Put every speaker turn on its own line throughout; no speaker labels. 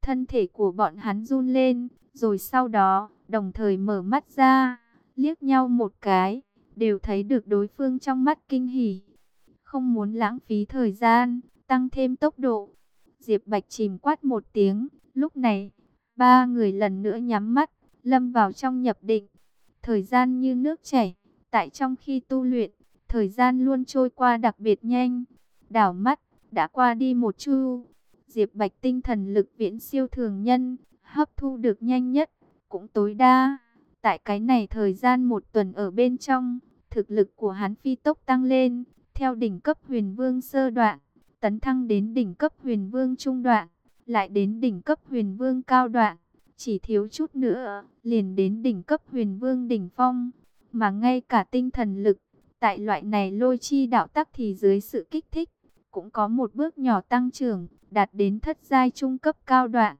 Thân thể của bọn hắn run lên, rồi sau đó, đồng thời mở mắt ra, liếc nhau một cái, đều thấy được đối phương trong mắt kinh hỉ. Không muốn lãng phí thời gian, tăng thêm tốc độ. Diệp Bạch chìm quát một tiếng, lúc này, ba người lần nữa nhắm mắt, lâm vào trong nhập định. Thời gian như nước chảy, tại trong khi tu luyện, thời gian luôn trôi qua đặc biệt nhanh. Đảo mắt, đã qua đi một chu. Diệp Bạch tinh thần lực viễn siêu thường nhân, hấp thu được nhanh nhất, cũng tối đa. Tại cái này thời gian một tuần ở bên trong, thực lực của hắn phi tốc tăng lên, theo đỉnh cấp huyền vương sơ đoạn, tấn thăng đến đỉnh cấp huyền vương trung đoạn, lại đến đỉnh cấp huyền vương cao đoạn. Chỉ thiếu chút nữa, liền đến đỉnh cấp huyền vương đỉnh phong. Mà ngay cả tinh thần lực, tại loại này lôi chi đạo tắc thì dưới sự kích thích, cũng có một bước nhỏ tăng trưởng, đạt đến thất giai trung cấp cao đoạn.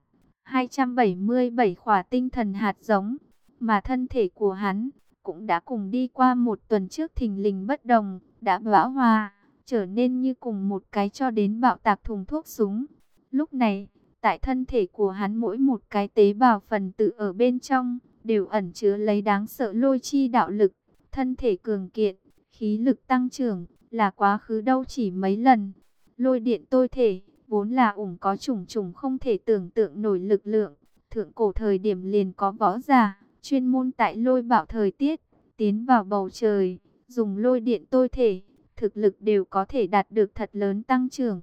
277 khỏa tinh thần hạt giống, mà thân thể của hắn cũng đã cùng đi qua một tuần trước thình lình bất đồng, đã bão hòa, trở nên như cùng một cái cho đến bạo tạc thùng thuốc súng. Lúc này, tại thân thể của hắn mỗi một cái tế bào phần tử ở bên trong, đều ẩn chứa lấy đáng sợ lôi chi đạo lực, thân thể cường kiện, khí lực tăng trưởng, là quá khứ đâu chỉ mấy lần. Lôi điện tôi thể, vốn là có trùng trùng không thể tưởng tượng nổi lực lượng. Thượng cổ thời điểm liền có võ giả, chuyên môn tại lôi bạo thời tiết, tiến vào bầu trời, dùng lôi điện tôi thể, thực lực đều có thể đạt được thật lớn tăng trưởng.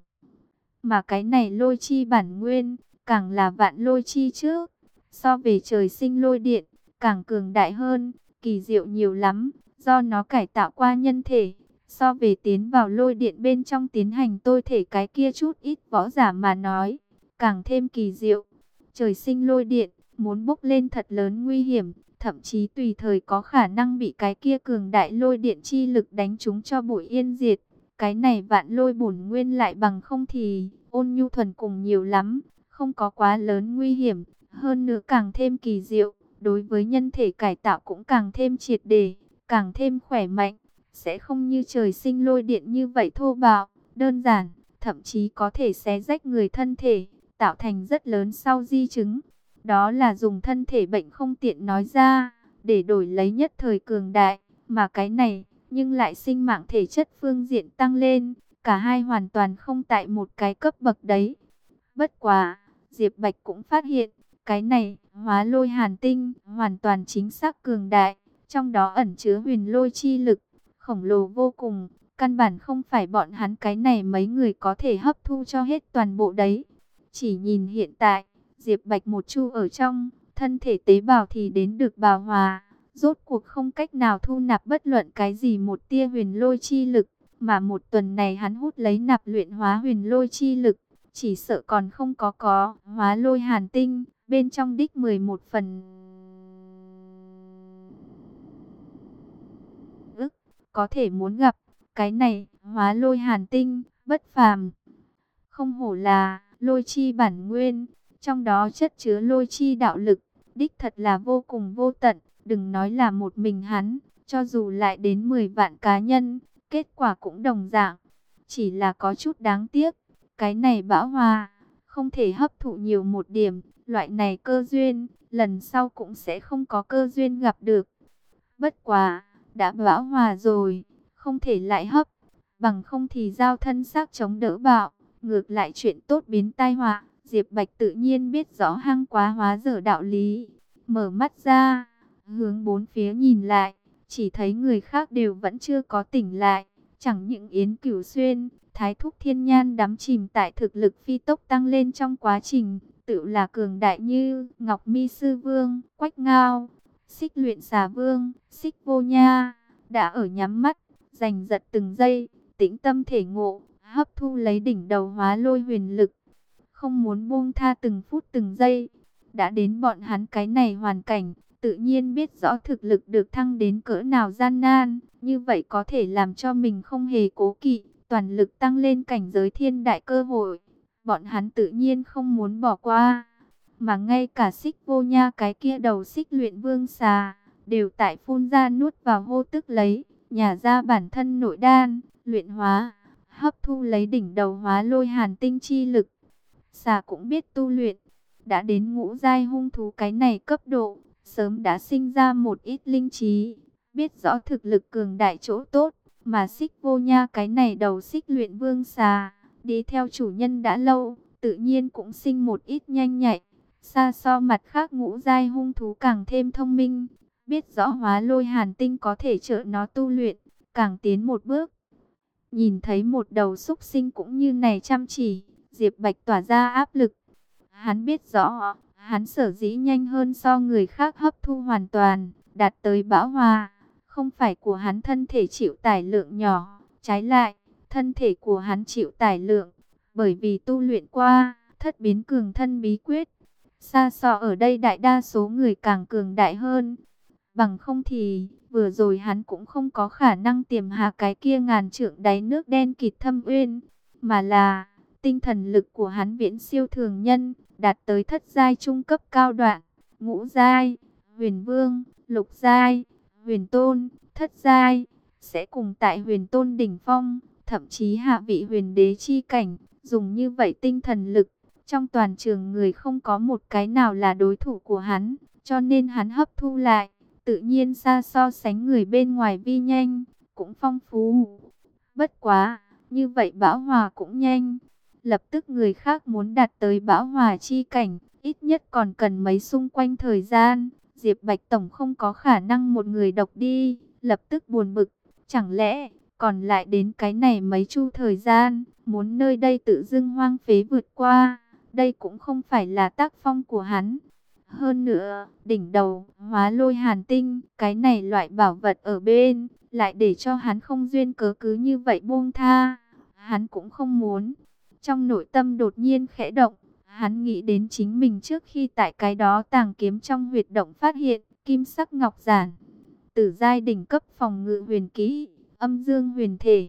Mà cái này lôi chi bản nguyên, càng là vạn lôi chi trước, so về trời sinh lôi điện, càng cường đại hơn, kỳ diệu nhiều lắm, do nó cải tạo qua nhân thể. So về tiến vào lôi điện bên trong tiến hành tôi thể cái kia chút ít võ giả mà nói, càng thêm kỳ diệu. Trời sinh lôi điện, muốn bốc lên thật lớn nguy hiểm, thậm chí tùy thời có khả năng bị cái kia cường đại lôi điện chi lực đánh trúng cho bụi yên diệt. Cái này vạn lôi bổn nguyên lại bằng không thì ôn nhu thuần cùng nhiều lắm, không có quá lớn nguy hiểm, hơn nữa càng thêm kỳ diệu, đối với nhân thể cải tạo cũng càng thêm triệt để, càng thêm khỏe mạnh. Sẽ không như trời sinh lôi điện như vậy thô bạo, đơn giản, thậm chí có thể xé rách người thân thể, tạo thành rất lớn sau di chứng. Đó là dùng thân thể bệnh không tiện nói ra, để đổi lấy nhất thời cường đại, mà cái này, nhưng lại sinh mạng thể chất phương diện tăng lên, cả hai hoàn toàn không tại một cái cấp bậc đấy. Bất quá, Diệp Bạch cũng phát hiện, cái này, hóa lôi hàn tinh, hoàn toàn chính xác cường đại, trong đó ẩn chứa huyền lôi chi lực, khổng lồ vô cùng, căn bản không phải bọn hắn cái này mấy người có thể hấp thu cho hết toàn bộ đấy. Chỉ nhìn hiện tại, Diệp Bạch một chu ở trong, thân thể tế bào thì đến được bào hòa, rốt cuộc không cách nào thu nạp bất luận cái gì một tia huyền lôi chi lực, mà một tuần này hắn hút lấy nạp luyện hóa huyền lôi chi lực, chỉ sợ còn không có hóa lôi hàn tinh, bên trong đích 11 phần. Có thể muốn gặp, cái này, hóa lôi hàn tinh, bất phàm. Không hổ là, lôi chi bản nguyên, trong đó chất chứa lôi chi đạo lực, đích thật là vô cùng vô tận, đừng nói là một mình hắn, cho dù lại đến 10 vạn cá nhân, kết quả cũng đồng dạng. Chỉ là có chút đáng tiếc, cái này bão hòa, không thể hấp thụ nhiều một điểm, loại này cơ duyên, lần sau cũng sẽ không có cơ duyên gặp được. Bất quá, đã bão hòa rồi, không thể lại hấp, bằng không thì giao thân xác chống đỡ bạo, ngược lại chuyện tốt biến tai họa. Diệp Bạch tự nhiên biết rõ hăng quá hóa dở đạo lý, mở mắt ra, hướng bốn phía nhìn lại, chỉ thấy người khác đều vẫn chưa có tỉnh lại, chẳng những Yến Cửu Xuyên, Thái Thúc Thiên Nhan đắm chìm tại thực lực phi tốc tăng lên trong quá trình, tự là cường đại như Ngọc Mi Sư Vương, Quách Ngao, Xích Luyện Xà Vương, Xích Vô Nha, đã ở nhắm mắt, giành giật từng giây, tĩnh tâm thể ngộ, hấp thu lấy đỉnh đầu hóa lôi huyền lực, không muốn buông tha từng phút từng giây. Đã đến bọn hắn cái này hoàn cảnh, tự nhiên biết rõ thực lực được thăng đến cỡ nào gian nan, như vậy có thể làm cho mình không hề cố kỵ, toàn lực tăng lên cảnh giới thiên đại cơ hội. Bọn hắn tự nhiên không muốn bỏ qua, mà ngay cả Xích Vô Nha cái kia đầu xích luyện vương xà, đều tại phun ra nuốt vào hô tức lấy, nhả ra bản thân nội đan, luyện hóa, hấp thu lấy đỉnh đầu hóa lôi hàn tinh chi lực. Xà cũng biết tu luyện, đã đến ngũ giai hung thú cái này cấp độ, sớm đã sinh ra một ít linh trí, biết rõ thực lực cường đại chỗ tốt, mà Xích Vô Nha cái này đầu xích luyện vương xà, đi theo chủ nhân đã lâu, tự nhiên cũng sinh một ít nhanh nhạy, xa so mặt khác ngũ giai hung thú càng thêm thông minh, biết rõ Hóa Lôi Hàn Tinh có thể trợ nó tu luyện, càng tiến một bước. Nhìn thấy một đầu súc sinh cũng như này chăm chỉ, Diệp Bạch tỏa ra áp lực. Hắn biết rõ, hắn sở dĩ nhanh hơn so người khác hấp thu hoàn toàn, đạt tới bão hòa. Không phải của hắn thân thể chịu tải lượng nhỏ, trái lại, thân thể của hắn chịu tải lượng, bởi vì tu luyện qua, thất biến cường thân bí quyết. Xa so ở đây đại đa số người càng cường đại hơn. Bằng không thì, vừa rồi hắn cũng không có khả năng tiềm hạ cái kia ngàn trượng đáy nước đen kịt thâm uyên, mà là tinh thần lực của hắn viễn siêu thường nhân, đạt tới thất giai trung cấp cao đoạn, ngũ giai, huyền vương, lục giai, huyền tôn, thất giai, sẽ cùng tại huyền tôn đỉnh phong, thậm chí hạ vị huyền đế chi cảnh, dùng như vậy tinh thần lực, trong toàn trường người không có một cái nào là đối thủ của hắn, cho nên hắn hấp thu lại, tự nhiên xa so sánh người bên ngoài vi nhanh, cũng phong phú. Bất quá, như vậy bão hòa cũng nhanh. Lập tức người khác muốn đạt tới bão hòa chi cảnh, ít nhất còn cần mấy xung quanh thời gian. Diệp Bạch Tổng không có khả năng một người độc đi, lập tức buồn bực. Chẳng lẽ, còn lại đến cái này mấy chu thời gian, muốn nơi đây tự dưng hoang phế vượt qua. Đây cũng không phải là tác phong của hắn. Hơn nữa, đỉnh đầu, Hóa Lôi Hàn Tinh, cái này loại bảo vật ở bên, lại để cho hắn không duyên cớ cứ như vậy buông tha. Hắn cũng không muốn. Trong nội tâm đột nhiên khẽ động, hắn nghĩ đến chính mình trước khi tại cái đó tàng kiếm trong huyệt động phát hiện, kim sắc ngọc giản. Tử giai đỉnh cấp phòng ngự huyền kỹ, âm dương huyền thể.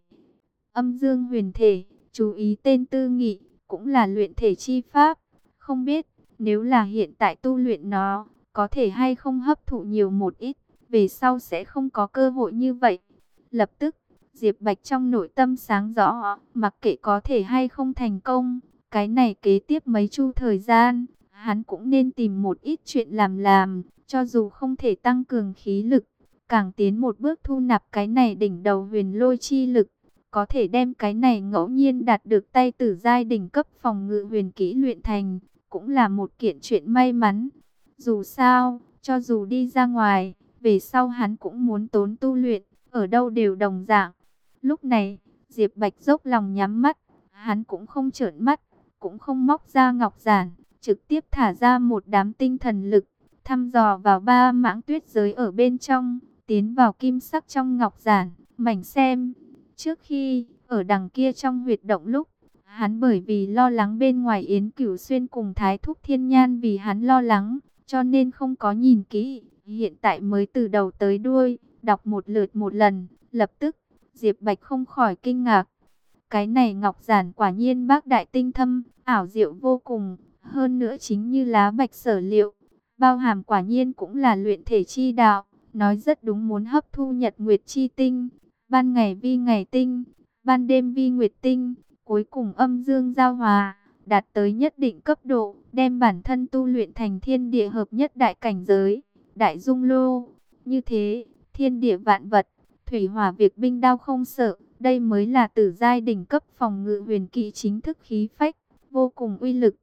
Âm dương huyền thể, chú ý tên tư nghị, cũng là luyện thể chi pháp. Không biết, nếu là hiện tại tu luyện nó, có thể hay không hấp thụ nhiều một ít, về sau sẽ không có cơ hội như vậy. Lập tức, Diệp Bạch trong nội tâm sáng rõ, mặc kệ có thể hay không thành công, cái này kế tiếp mấy chu thời gian, hắn cũng nên tìm một ít chuyện làm, cho dù không thể tăng cường khí lực, càng tiến một bước thu nạp cái này đỉnh đầu huyền lôi chi lực, có thể đem cái này ngẫu nhiên đạt được tay tử giai đỉnh cấp phòng ngự huyền kỹ luyện thành, cũng là một kiện chuyện may mắn. Dù sao, cho dù đi ra ngoài, về sau hắn cũng muốn tốn tu luyện, ở đâu đều đồng dạng. Lúc này, Diệp Bạch dốc lòng nhắm mắt, hắn cũng không trợn mắt, cũng không móc ra ngọc giản, trực tiếp thả ra một đám tinh thần lực, thăm dò vào ba mãng tuyết giới ở bên trong, tiến vào kim sắc trong ngọc giản, mảnh xem. Trước khi, ở đằng kia trong huyệt động lúc, hắn bởi vì lo lắng bên ngoài Yến Cửu Xuyên cùng Thái Thúc Thiên Nhan vì hắn lo lắng, cho nên không có nhìn kỹ, hiện tại mới từ đầu tới đuôi, đọc một lượt một lần, lập tức, Diệp Bạch không khỏi kinh ngạc. Cái này ngọc giản quả nhiên bác đại tinh thâm, ảo diệu vô cùng, hơn nữa chính như lá bạch sở liệu, bao hàm quả nhiên cũng là luyện thể chi đạo, nói rất đúng muốn hấp thu nhật nguyệt chi tinh, ban ngày vi ngày tinh, ban đêm vi nguyệt tinh, cuối cùng âm dương giao hòa, đạt tới nhất định cấp độ, đem bản thân tu luyện thành thiên địa hợp nhất đại cảnh giới, đại dung lô. Như thế, thiên địa vạn vật, thủy hỏa việc binh đao không sợ, đây mới là tử giai đỉnh cấp phòng ngự huyền kỹ chính thức khí phách, vô cùng uy lực.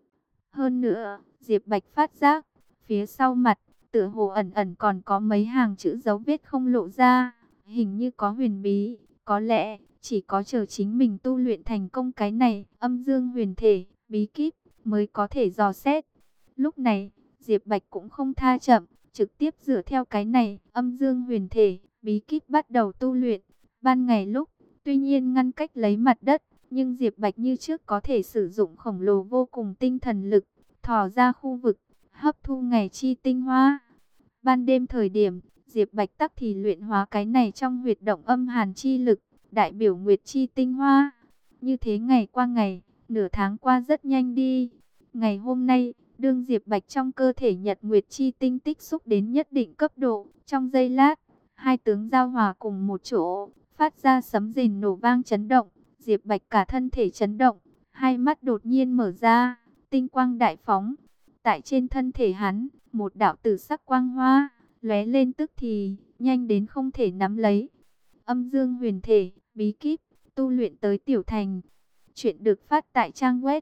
Hơn nữa, Diệp Bạch phát giác, phía sau mặt, tựa hồ ẩn ẩn còn có mấy hàng chữ dấu vết không lộ ra, hình như có huyền bí, có lẽ chỉ có chờ chính mình tu luyện thành công cái này, âm dương huyền thể, bí kíp, mới có thể dò xét. Lúc này, Diệp Bạch cũng không tha chậm, trực tiếp dựa theo cái này, âm dương huyền thể, bí kíp bắt đầu tu luyện. Ban ngày lúc, tuy nhiên ngăn cách lấy mặt đất, nhưng Diệp Bạch như trước có thể sử dụng khổng lồ vô cùng tinh thần lực, thò ra khu vực, hấp thu ngày chi tinh hoa. Ban đêm thời điểm, Diệp Bạch tắc thì luyện hóa cái này trong huyệt động âm hàn chi lực, đại biểu nguyệt chi tinh hoa. Như thế ngày qua ngày, nửa tháng qua rất nhanh đi. Ngày hôm nay, đương Diệp Bạch trong cơ thể nhật nguyệt chi tinh tích xúc đến nhất định cấp độ, trong giây lát, hai tướng giao hòa cùng một chỗ, phát ra sấm rền nổ vang chấn động. Diệp Bạch cả thân thể chấn động, hai mắt đột nhiên mở ra, tinh quang đại phóng. Tại trên thân thể hắn, một đạo tử sắc quang hoa lóe lên tức thì, nhanh đến không thể nắm lấy. Âm dương huyền thể, bí kíp, tu luyện tới tiểu thành. Chuyện được phát tại trang web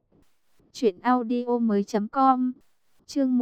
truyệnaudiomoi.com. Chương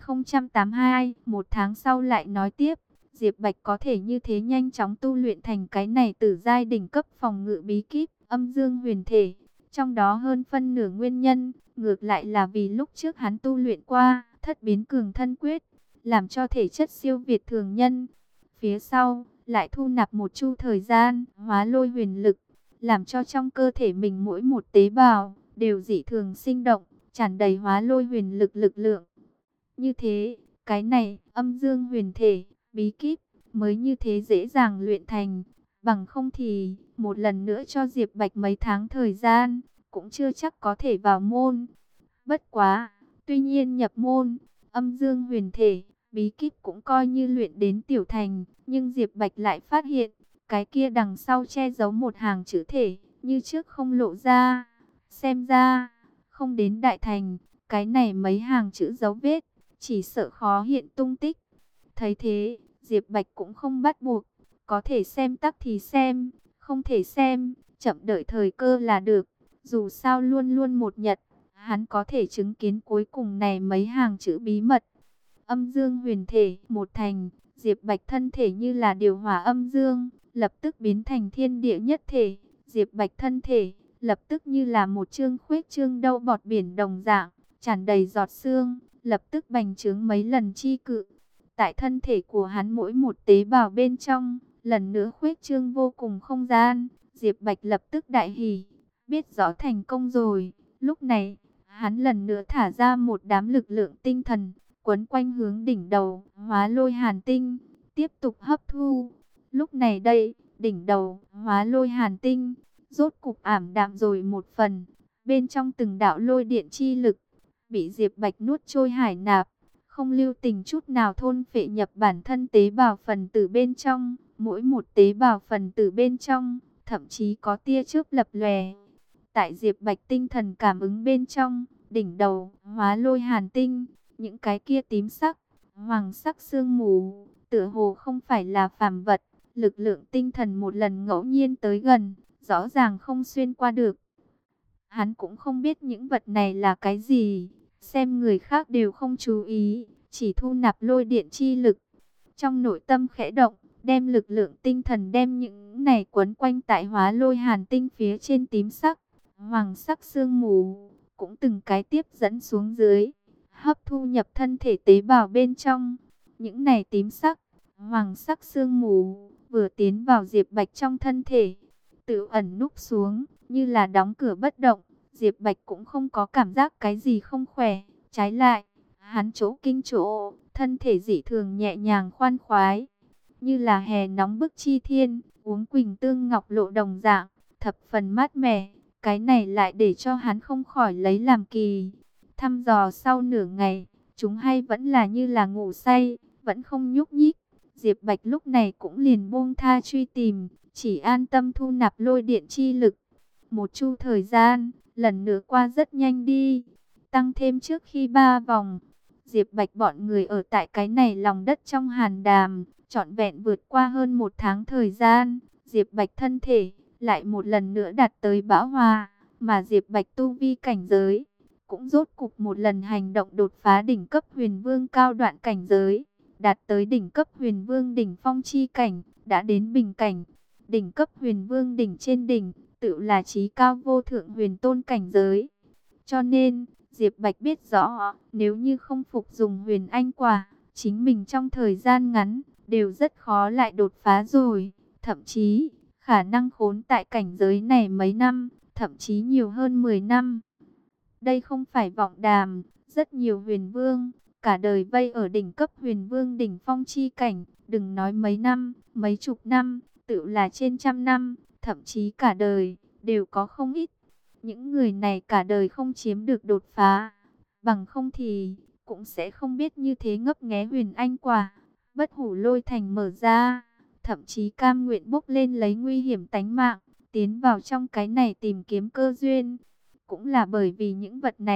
1082, một tháng sau lại nói tiếp. Diệp Bạch có thể như thế nhanh chóng tu luyện thành cái này tử giai đỉnh cấp phòng ngự bí kíp, âm dương huyền thể. Trong đó hơn phân nửa nguyên nhân, ngược lại là vì lúc trước hắn tu luyện qua thất biến cường thân quyết, làm cho thể chất siêu việt thường nhân. Phía sau, lại thu nạp một chu thời gian, hóa lôi huyền lực, làm cho trong cơ thể mình mỗi một tế bào đều dị thường sinh động, tràn đầy hóa lôi huyền lực lực lượng. Như thế, cái này, âm dương huyền thể, bí kíp, mới như thế dễ dàng luyện thành. Bằng không thì, một lần nữa cho Diệp Bạch mấy tháng thời gian, cũng chưa chắc có thể vào môn. Bất quá, tuy nhiên nhập môn, âm dương huyền thể, bí kíp cũng coi như luyện đến tiểu thành. Nhưng Diệp Bạch lại phát hiện, cái kia đằng sau che giấu một hàng chữ thể, như trước không lộ ra. Xem ra, không đến đại thành, cái này mấy hàng chữ dấu vết, chỉ sợ khó hiện tung tích. Thấy thế, Diệp Bạch cũng không bắt buộc, có thể xem tắc thì xem, không thể xem, chậm đợi thời cơ là được. Dù sao luôn luôn một nhật, hắn có thể chứng kiến cuối cùng này mấy hàng chữ bí mật. Âm dương huyền thể, một thành, Diệp Bạch thân thể như là điều hòa âm dương, lập tức biến thành thiên địa nhất thể. Diệp Bạch thân thể, lập tức như là một chương khuếch trương đâu bọt biển đồng dạng, tràn đầy giọt sương, lập tức bành trướng mấy lần chi cự. Tại thân thể của hắn mỗi một tế bào bên trong, lần nữa khuếch trương vô cùng không gian. Diệp Bạch lập tức đại hỉ, biết rõ thành công rồi. Lúc này, hắn lần nữa thả ra một đám lực lượng tinh thần, quấn quanh hướng đỉnh đầu, hóa lôi hàn tinh, tiếp tục hấp thu. Lúc này đây, đỉnh đầu, hóa lôi hàn tinh, rốt cục ảm đạm rồi một phần. Bên trong từng đạo lôi điện chi lực, bị Diệp Bạch nuốt trôi hải nạp, không lưu tình chút nào thôn phệ nhập bản thân tế bào phần tử bên trong. Mỗi một tế bào phần tử bên trong, thậm chí có tia chớp lập lòe. Tại Diệp Bạch tinh thần cảm ứng bên trong, đỉnh đầu, hóa lôi hàn tinh, những cái kia tím sắc, hoàng sắc sương mù, tựa hồ không phải là phàm vật. Lực lượng tinh thần một lần ngẫu nhiên tới gần, rõ ràng không xuyên qua được. Hắn cũng không biết những vật này là cái gì, xem người khác đều không chú ý, chỉ thu nạp lôi điện chi lực. Trong nội tâm khẽ động, đem lực lượng tinh thần đem những này quấn quanh tại hóa lôi hàn tinh phía trên tím sắc, hoàng sắc sương mù, cũng từng cái tiếp dẫn xuống dưới, hấp thu nhập thân thể tế bào bên trong. Những này tím sắc, hoàng sắc sương mù, vừa tiến vào Diệp Bạch trong thân thể, tự ẩn núp xuống, như là đóng cửa bất động. Diệp Bạch cũng không có cảm giác cái gì không khỏe, trái lại, hắn chỗ kinh chỗ, thân thể dị thường nhẹ nhàng khoan khoái, như là hè nóng bức chi thiên, uống quỳnh tương ngọc lộ đồng dạng, thập phần mát mẻ. Cái này lại để cho hắn không khỏi lấy làm kỳ. Thăm dò sau nửa ngày, chúng hay vẫn là như là ngủ say, vẫn không nhúc nhích. Diệp Bạch lúc này cũng liền buông tha truy tìm, chỉ an tâm thu nạp lôi điện chi lực. Một chu thời gian, lần nữa qua rất nhanh đi. Tăng thêm trước khi 3 vòng, Diệp Bạch bọn người ở tại cái này lòng đất trong hàn đàm, trọn vẹn vượt qua hơn một tháng thời gian. Diệp Bạch thân thể lại một lần nữa đạt tới bão hòa, mà Diệp Bạch tu vi cảnh giới cũng rốt cục một lần hành động đột phá đỉnh cấp huyền vương cao đoạn cảnh giới, đạt tới đỉnh cấp huyền vương đỉnh phong chi cảnh, đã đến bình cảnh. Đỉnh cấp huyền vương đỉnh trên đỉnh, tự là chí cao vô thượng huyền tôn cảnh giới. Cho nên, Diệp Bạch biết rõ, nếu như không phục dùng huyền anh quả, chính mình trong thời gian ngắn, đều rất khó lại đột phá rồi. Thậm chí, khả năng khốn tại cảnh giới này mấy năm, thậm chí nhiều hơn 10 năm. Đây không phải vọng đàm, rất nhiều huyền vương, cả đời vây ở đỉnh cấp huyền vương đỉnh phong chi cảnh, đừng nói mấy năm, mấy chục năm, tự là trên trăm năm, thậm chí cả đời, đều có không ít. Những người này cả đời không chiếm được đột phá, bằng không thì cũng sẽ không biết như thế ngấp nghé huyền anh quả. Bất hủ lôi thành mở ra, thậm chí cam nguyện bốc lên lấy nguy hiểm tánh mạng, tiến vào trong cái này tìm kiếm cơ duyên. Cũng là bởi vì những vật này,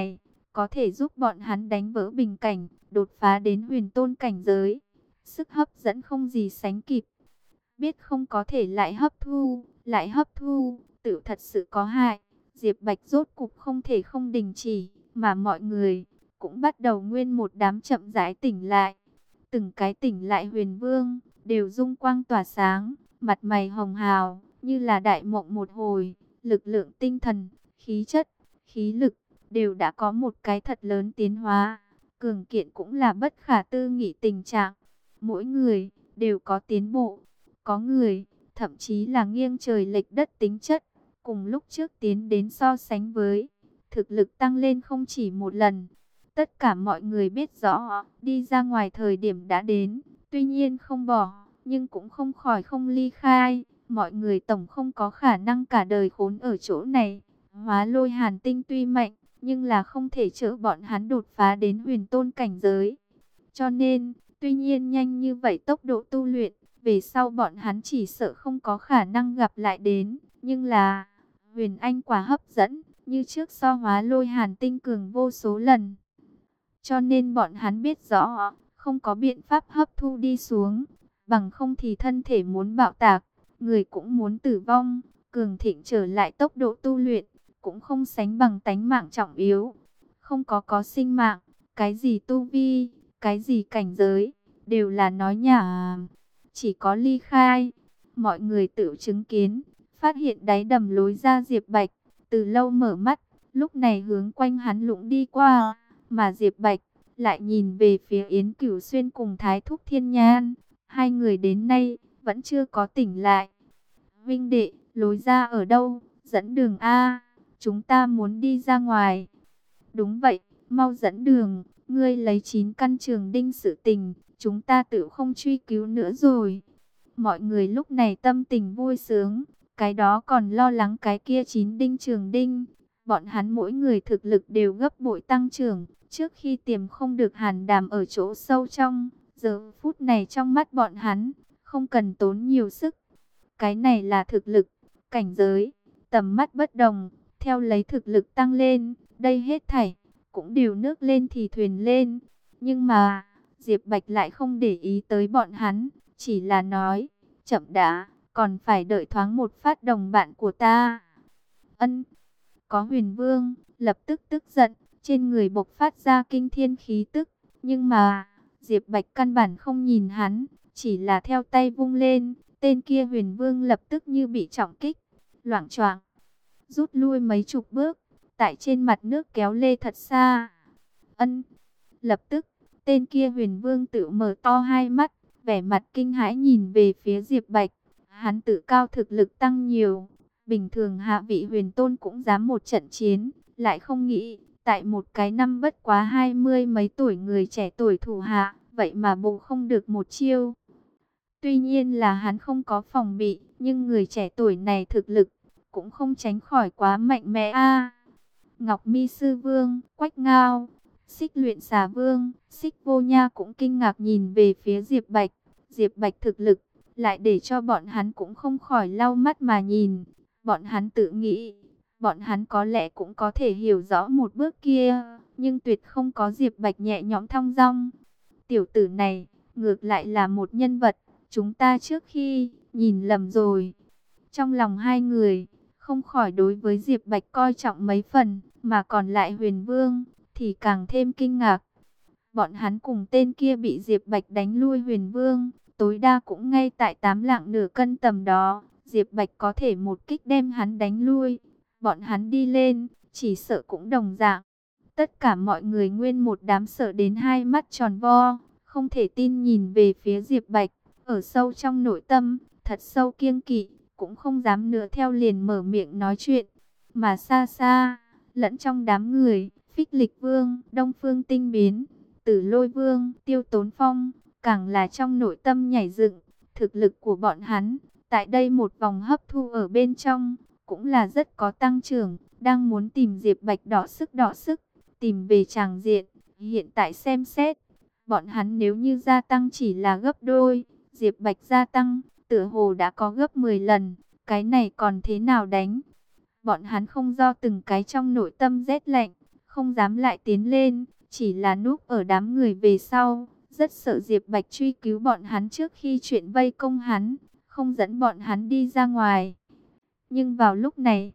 có thể giúp bọn hắn đánh vỡ bình cảnh, đột phá đến huyền tôn cảnh giới. Sức hấp dẫn không gì sánh kịp. Biết không có thể lại hấp thu, tự thật sự có hại. Diệp Bạch rốt cục không thể không đình chỉ, mà mọi người cũng bắt đầu nguyên một đám chậm rãi tỉnh lại. Từng cái tỉnh lại Huyền Vương, đều dung quang tỏa sáng, mặt mày hồng hào, như là đại mộng một hồi, lực lượng tinh thần, khí chất, khí lực, đều đã có một cái thật lớn tiến hóa. Cường kiện cũng là bất khả tư nghị tình trạng. Mỗi người đều có tiến bộ, có người thậm chí là nghiêng trời lệch đất tính chất. Cùng lúc trước tiến đến so sánh với, thực lực tăng lên không chỉ một lần. Tất cả mọi người biết rõ, đi ra ngoài thời điểm đã đến, tuy nhiên không bỏ, nhưng cũng không khỏi không ly khai. Mọi người tổng không có khả năng cả đời khốn ở chỗ này. Hóa Lôi Hàn Tinh tuy mạnh, nhưng là không thể trợ bọn hắn đột phá đến huyền tôn cảnh giới. Cho nên, tuy nhiên nhanh như vậy tốc độ tu luyện, về sau bọn hắn chỉ sợ không có khả năng gặp lại đến. Nhưng là, huyền anh quả hấp dẫn, như trước so Hóa Lôi Hàn Tinh cường vô số lần. Cho nên bọn hắn biết rõ, không có biện pháp hấp thu đi xuống, bằng không thì thân thể muốn bạo tạc, người cũng muốn tử vong. Cường thịnh trở lại tốc độ tu luyện, cũng không sánh bằng tánh mạng trọng yếu. Không có sinh mạng, cái gì tu vi, cái gì cảnh giới, đều là nói nhảm. Chỉ có ly khai, mọi người tự chứng kiến, phát hiện đáy đầm lối ra Diệp Bạch, từ lâu mở mắt, lúc này hướng quanh hắn lũng đi qua. Mà Diệp Bạch lại nhìn về phía Yến Cửu Xuyên cùng Thái Thúc Thiên Nhan. Hai người đến nay vẫn chưa có tỉnh lại. Vinh đệ, lối ra ở đâu? Dẫn đường A, chúng ta muốn đi ra ngoài. Đúng vậy, mau dẫn đường. Ngươi lấy 9 căn trường đinh sự tình, chúng ta tự không truy cứu nữa rồi. Mọi người lúc này tâm tình vui sướng, cái đó còn lo lắng cái kia 9 đinh trường đinh. Bọn hắn mỗi người thực lực đều gấp bội tăng trưởng. Trước khi tìm không được Hàn Đàm ở chỗ sâu trong, giờ phút này trong mắt bọn hắn, không cần tốn nhiều sức. Cái này là thực lực, cảnh giới, tầm mắt bất đồng, theo lấy thực lực tăng lên, đây hết thảy, cũng đều nước lên thì thuyền lên. Nhưng mà, Diệp Bạch lại không để ý tới bọn hắn, chỉ là nói, chậm đã, còn phải đợi thoáng một phát đồng bạn của ta. Ân, có Huyền Vương, lập tức tức giận. Trên người bộc phát ra kinh thiên khí tức, nhưng mà Diệp Bạch căn bản không nhìn hắn, chỉ là theo tay vung lên, tên kia Huyền Vương lập tức như bị trọng kích, loạng choạng rút lui mấy chục bước, tại trên mặt nước kéo lê thật xa. Ân, lập tức, tên kia Huyền Vương tự mở to hai mắt, vẻ mặt kinh hãi nhìn về phía Diệp Bạch. Hắn tự cao thực lực tăng nhiều, bình thường hạ vị huyền tôn cũng dám một trận chiến, lại không nghĩ tại một cái năm bất quá 20 mấy tuổi người trẻ tuổi thủ hạ, vậy mà bộ không được một chiêu. Tuy nhiên là hắn không có phòng bị, nhưng người trẻ tuổi này thực lực cũng không tránh khỏi quá mạnh mẽ a. Ngọc Mi Sư Vương, Quách Ngao, Xích Luyện Xà Vương, Xích Vô Nha cũng kinh ngạc nhìn về phía Diệp Bạch. Diệp Bạch thực lực lại để cho bọn hắn cũng không khỏi lau mắt mà nhìn. Bọn hắn tự nghĩ, bọn hắn có lẽ cũng có thể hiểu rõ một bước kia, nhưng tuyệt không có Diệp Bạch nhẹ nhõm thong dong. Tiểu tử này, ngược lại là một nhân vật, chúng ta trước khi nhìn lầm rồi. Trong lòng hai người, không khỏi đối với Diệp Bạch coi trọng mấy phần, mà còn lại Huyền Vương, thì càng thêm kinh ngạc. Bọn hắn cùng tên kia bị Diệp Bạch đánh lui Huyền Vương, tối đa cũng ngay tại 8 lạng nửa cân tầm đó. Diệp Bạch có thể một kích đem hắn đánh lui. Bọn hắn đi lên, chỉ sợ cũng đồng dạng. Tất cả mọi người nguyên một đám sợ đến hai mắt tròn vo, không thể tin nhìn về phía Diệp Bạch. Ở sâu trong nội tâm, thật sâu kiêng kỵ, cũng không dám nữa theo liền mở miệng nói chuyện. Mà xa xa, lẫn trong đám người, Phích Lịch Vương, Đông Phương Tinh Biến, Tử Lôi Vương, Tiêu Tốn Phong, càng là trong nội tâm nhảy dựng. Thực lực của bọn hắn, tại đây một vòng hấp thu ở bên trong, cũng là rất có tăng trưởng, đang muốn tìm Diệp Bạch đọ sức, tìm về tràng diện. Hiện tại xem xét, bọn hắn nếu như gia tăng chỉ là gấp đôi, Diệp Bạch gia tăng, tựa hồ đã có gấp 10 lần, cái này còn thế nào đánh? Bọn hắn không do từng cái trong nội tâm rét lạnh, không dám lại tiến lên, chỉ là núp ở đám người về sau, rất sợ Diệp Bạch truy cứu bọn hắn trước khi chuyện vây công hắn, không dẫn bọn hắn đi ra ngoài. Nhưng vào lúc này,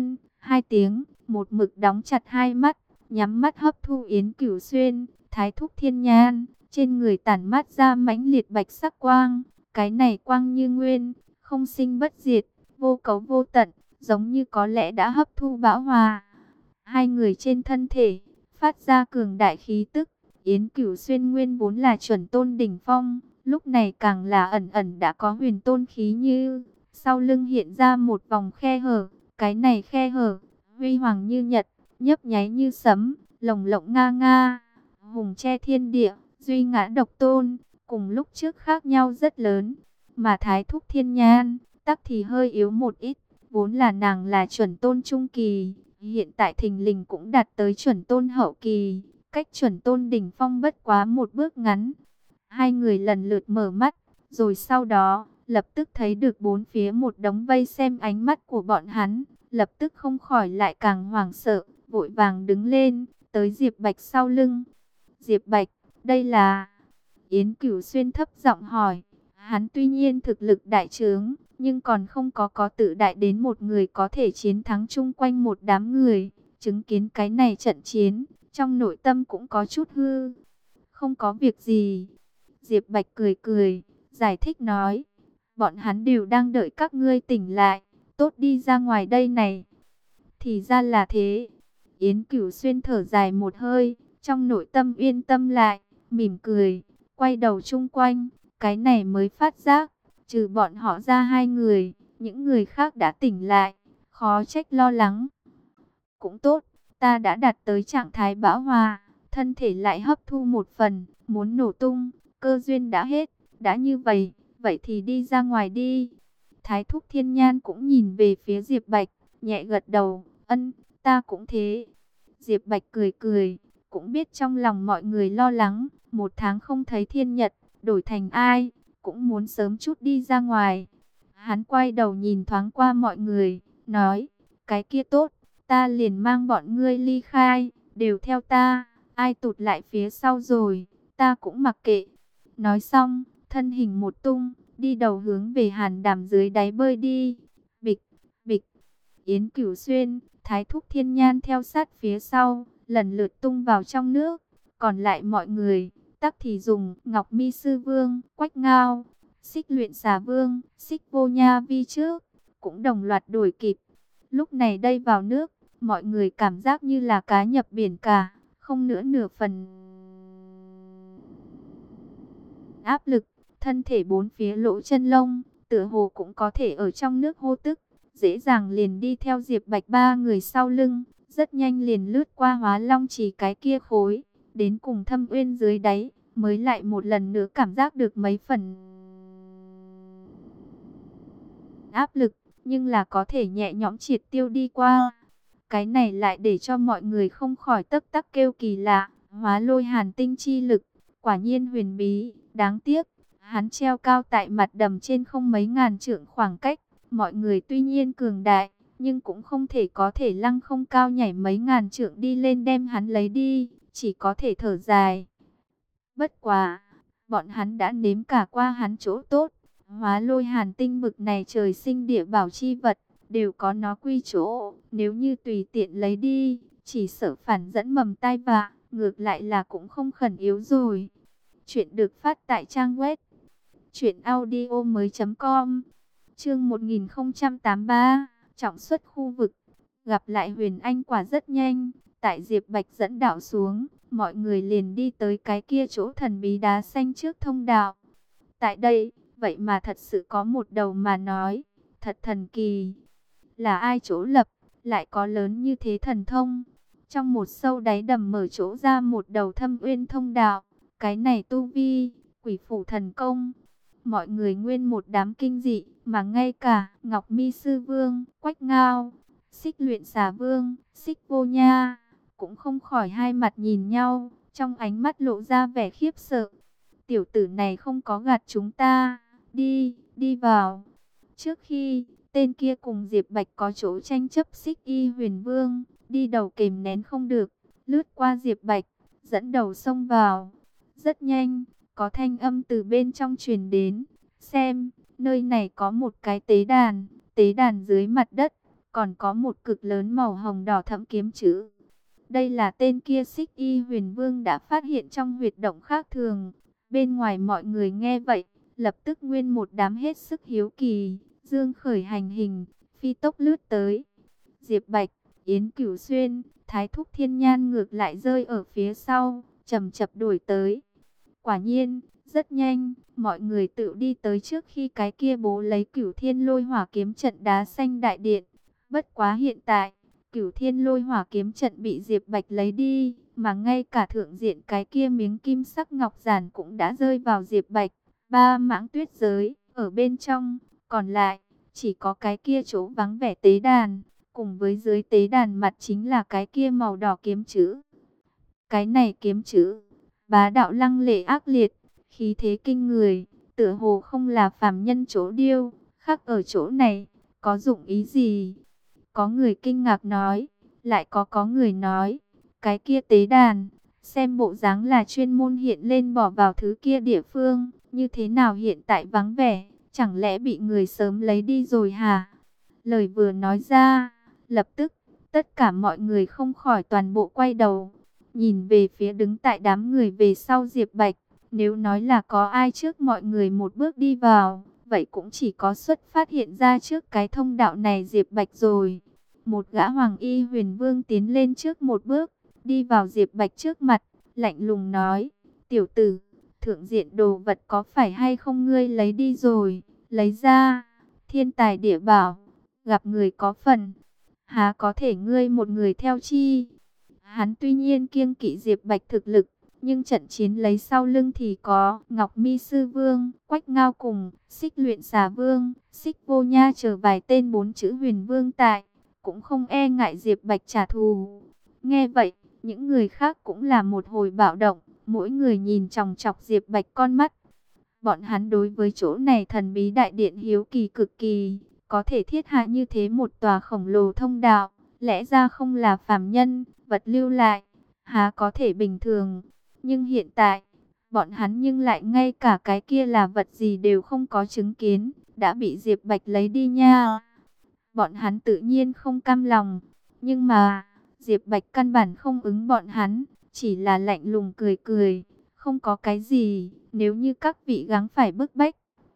hai tiếng, một mực đóng chặt hai mắt, nhắm mắt hấp thu Yến Cửu Xuyên, Thái Thúc Thiên Nhan, trên người tản mát ra mãnh liệt bạch sắc quang, cái này quang như nguyên, không sinh bất diệt, vô cấu vô tận, giống như có lẽ đã hấp thu bão hòa. Hai người trên thân thể, phát ra cường đại khí tức, Yến Cửu Xuyên nguyên vốn là chuẩn tôn đỉnh phong, lúc này càng là ẩn ẩn đã có huyền tôn khí như, sau lưng hiện ra một vòng khe hở, cái này khe hở, huy hoàng như nhật, nhấp nháy như sấm, lồng lộng nga nga, hùng che thiên địa, duy ngã độc tôn, cùng lúc trước khác nhau rất lớn, mà Thái Thúc Thiên Nhan, tắc thì hơi yếu một ít, vốn là nàng là chuẩn tôn trung kỳ, hiện tại thình lình cũng đạt tới chuẩn tôn hậu kỳ, cách chuẩn tôn đỉnh phong bất quá một bước ngắn. Hai người lần lượt mở mắt, rồi sau đó, lập tức thấy được bốn phía một đống vây xem ánh mắt của bọn hắn, lập tức không khỏi lại càng hoảng sợ, vội vàng đứng lên, tới Diệp Bạch sau lưng. Diệp Bạch, đây là... Yến Cửu Xuyên thấp giọng hỏi, hắn tuy nhiên thực lực đại trướng, nhưng còn không có tự đại đến một người có thể chiến thắng chung quanh một đám người. Chứng kiến cái này trận chiến, trong nội tâm cũng có chút hư. Không có việc gì. Diệp Bạch cười cười, giải thích nói, bọn hắn đều đang đợi các ngươi tỉnh lại, tốt đi ra ngoài đây này. Thì ra là thế. Yến Cửu Xuyên thở dài một hơi, trong nội tâm yên tâm lại, mỉm cười, quay đầu chung quanh, cái này mới phát giác, trừ bọn họ ra hai người, những người khác đã tỉnh lại, khó trách lo lắng. Cũng tốt, ta đã đạt tới trạng thái bão hòa, thân thể lại hấp thu một phần, muốn nổ tung, cơ duyên đã hết, đã như vậy, vậy thì đi ra ngoài đi. Thái Thúc Thiên Nhan cũng nhìn về phía Diệp Bạch, nhẹ gật đầu, ta cũng thế. Diệp Bạch cười cười, cũng biết trong lòng mọi người lo lắng, một tháng không thấy thiên nhật, đổi thành ai, cũng muốn sớm chút đi ra ngoài. Hắn quay đầu nhìn thoáng qua mọi người, nói, cái kia tốt, ta liền mang bọn ngươi ly khai, đều theo ta, ai tụt lại phía sau rồi, ta cũng mặc kệ. Nói xong, thân hình một tung, đi đầu hướng về hàn đàm dưới đáy bơi đi. Bịch, bịch, Yến Cửu Xuyên, Thái Thúc Thiên Nhan theo sát phía sau, lần lượt tung vào trong nước. Còn lại mọi người, tắc thì dùng Ngọc Mi Sư Vương, Quách Ngao, Xích Luyện Xà Vương, Xích Vô Nha Vi trước, cũng đồng loạt đuổi kịp. Lúc này đây vào nước, mọi người cảm giác như là cá nhập biển cả, không nữa nửa phần áp lực, thân thể bốn phía lỗ chân lông, tựa hồ cũng có thể ở trong nước hô tức, dễ dàng liền đi theo Diệp Bạch ba người sau lưng, rất nhanh liền lướt qua Hóa Long Chỉ cái kia khối, đến cùng Thâm Uyên dưới đáy, mới lại một lần nữa cảm giác được mấy phần áp lực, nhưng là có thể nhẹ nhõm triệt tiêu đi qua. Cái này lại để cho mọi người không khỏi tấp tắc kêu kỳ lạ, Hóa Lôi Hàn Tinh chi lực, quả nhiên huyền bí, đáng tiếc, hắn treo cao tại mặt đầm trên không mấy ngàn trượng khoảng cách, mọi người tuy nhiên cường đại, nhưng cũng không thể có thể lăng không cao nhảy mấy ngàn trượng đi lên đem hắn lấy đi, chỉ có thể thở dài. Bất quá, bọn hắn đã nếm cả qua hắn chỗ tốt, Hóa Lôi Hàn Tinh bực này trời sinh địa bảo chi vật, đều có nó quy chỗ, nếu như tùy tiện lấy đi, chỉ sợ phản dẫn mầm tai vạ, ngược lại là cũng không khẩn yếu rồi. Chuyện được phát tại trang web truyệnaudiomoi.com. Chương 1083, trọng xuất khu vực. Gặp lại Huyền Anh quả rất nhanh, tại Diệp Bạch dẫn đạo xuống, mọi người liền đi tới cái kia chỗ thần bí đá xanh trước thông đạo. Tại đây, vậy mà thật sự có một đầu mà nói, thật thần kỳ. Là ai chỗ lập, lại có lớn như thế thần thông? Trong một sâu đáy đầm mở chỗ ra một đầu Thâm Uyên thông đạo, cái này tu vi, Quỷ Phủ thần công. Mọi người nguyên một đám kinh dị, mà ngay cả Ngọc Mi Sư Vương, Quách Ngao, Xích Luyện Xà Vương, Xích Vô Nha, cũng không khỏi hai mặt nhìn nhau, trong ánh mắt lộ ra vẻ khiếp sợ. Tiểu tử này không có gạt chúng ta, đi vào. Trước khi tên kia cùng Diệp Bạch có chỗ tranh chấp Xích Y Huyền Vương, đi đầu kềm nén không được, lướt qua Diệp Bạch, dẫn đầu xông vào. Rất nhanh, có thanh âm từ bên trong truyền đến, xem, nơi này có một cái tế đàn dưới mặt đất, còn có một cực lớn màu hồng đỏ thẫm kiếm chữ. Đây là tên kia Xích Y Huyền Vương đã phát hiện trong huyệt động khác thường. Bên ngoài mọi người nghe vậy, lập tức nguyên một đám hết sức hiếu kỳ, dương khởi hành hình, phi tốc lướt tới. Diệp Bạch, Yến Cửu Xuyên, Thái Thúc Thiên Nhan ngược lại rơi ở phía sau, chậm chậm đuổi tới. Quả nhiên, rất nhanh, mọi người tự đi tới trước khi cái kia bố lấy Cửu Thiên Lôi Hỏa kiếm trận đá xanh đại điện. Bất quá hiện tại, Cửu Thiên Lôi Hỏa kiếm trận bị Diệp Bạch lấy đi, mà ngay cả thượng diện cái kia miếng kim sắc ngọc giản cũng đã rơi vào Diệp Bạch. Ba mãng tuyết giới ở bên trong, còn lại chỉ có cái kia chỗ vắng vẻ tế đàn, cùng với dưới tế đàn mặt chính là cái kia màu đỏ kiếm chữ. Cái này kiếm chữ, bá đạo lăng lệ ác liệt, khí thế kinh người, tựa hồ không là phàm nhân chỗ điêu, khác ở chỗ này, có dụng ý gì? Có người kinh ngạc nói, lại có người nói, cái kia tế đàn, xem bộ dáng là chuyên môn hiện lên bỏ vào thứ kia địa phương, như thế nào hiện tại vắng vẻ, chẳng lẽ bị người sớm lấy đi rồi hả? Lời vừa nói ra, lập tức, tất cả mọi người không khỏi toàn bộ quay đầu, nhìn về phía đứng tại đám người về sau Diệp Bạch. Nếu nói là có ai trước mọi người một bước đi vào, vậy cũng chỉ có xuất phát hiện ra trước cái thông đạo này Diệp Bạch rồi. Một gã Hoàng Y Huyền Vương tiến lên trước một bước, đi vào Diệp Bạch trước mặt, lạnh lùng nói, tiểu tử, thượng diện đồ vật có phải hay không ngươi lấy đi rồi, lấy ra, thiên tài địa bảo, gặp người có phần, há có thể ngươi một người theo chi. Hắn tuy nhiên kiêng kỵ Diệp Bạch thực lực, nhưng trận chiến lấy sau lưng thì có Ngọc Mi Sư Vương, Quách Ngao cùng Xích Luyện Xà Vương, Xích Vô Nha chờ vài tên bốn chữ Huyền Vương tại, cũng không e ngại Diệp Bạch trả thù. Nghe vậy, những người khác cũng là một hồi bạo động, mỗi người nhìn chòng chọc Diệp Bạch con mắt. Bọn hắn đối với chỗ này thần bí đại điện hiếu kỳ cực kỳ, có thể thiết hạ như thế một tòa khổng lồ thông đạo, lẽ ra không là phàm nhân, vật lưu lại, há có thể bình thường. Nhưng hiện tại, bọn hắn nhưng lại ngay cả cái kia là vật gì đều không có chứng kiến, đã bị Diệp Bạch lấy đi nha. Bọn hắn tự nhiên không cam lòng, nhưng mà Diệp Bạch căn bản không ứng bọn hắn, chỉ là lạnh lùng cười cười, không có cái gì, nếu như các vị gắng phải bức bách,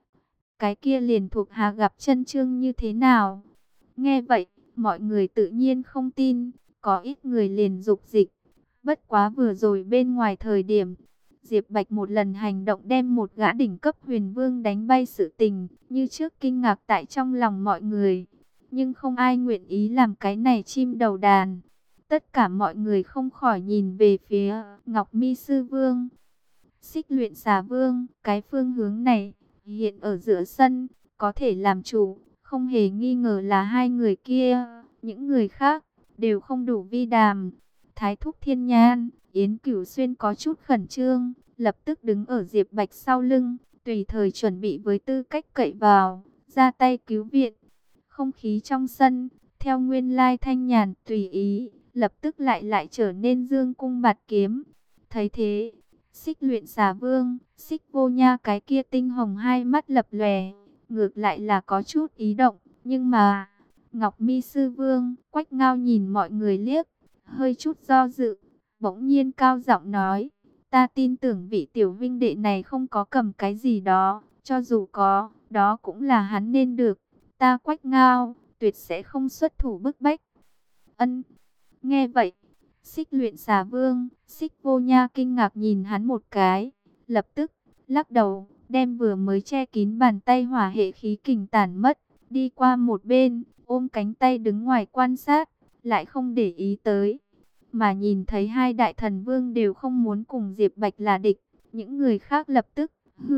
cái kia liền thuộc hạ gặp chân chương như thế nào. Nghe vậy, mọi người tự nhiên không tin, có ít người liền dục dịch. Bất quá vừa rồi bên ngoài thời điểm, Diệp Bạch một lần hành động đem một gã đỉnh cấp huyền vương đánh bay sự tình, như trước kinh ngạc tại trong lòng mọi người. Nhưng không ai nguyện ý làm cái này chim đầu đàn. Tất cả mọi người không khỏi nhìn về phía Ngọc Mi Sư Vương, Xích Luyện Xà Vương. Cái phương hướng này, hiện ở giữa sân, có thể làm chủ, không hề nghi ngờ là hai người kia. Những người khác, đều không đủ vi đàm. Thái Thúc Thiên Nhan, Yến Cửu Xuyên có chút khẩn trương, lập tức đứng ở Diệp Bạch sau lưng, tùy thời chuẩn bị với tư cách cậy vào, ra tay cứu viện. Không khí trong sân, theo nguyên lai thanh nhàn tùy ý, lập tức lại trở nên dương cung bạt kiếm. Thấy thế, Xích Luyện Xà Vương, Xích Vô Nha cái kia tinh hồng hai mắt lập lòe, ngược lại là có chút ý động, nhưng mà Ngọc Mi Sư Vương, Quách Ngao nhìn mọi người liếc, hơi chút do dự, bỗng nhiên cao giọng nói, ta tin tưởng vị tiểu vinh đệ này không có cầm cái gì đó, cho dù có, đó cũng là hắn nên được, ta Quách Ngao, tuyệt sẽ không xuất thủ bức bách. Ân, nghe vậy, Xích Luyện Xà Vương, Xích Vô Nha kinh ngạc nhìn hắn một cái, lập tức lắc đầu, đem vừa mới che kín bàn tay hỏa hệ khí kình tản mất, đi qua một bên, ôm cánh tay đứng ngoài quan sát, lại không để ý tới. Mà nhìn thấy hai đại thần vương đều không muốn cùng Diệp Bạch là địch, những người khác lập tức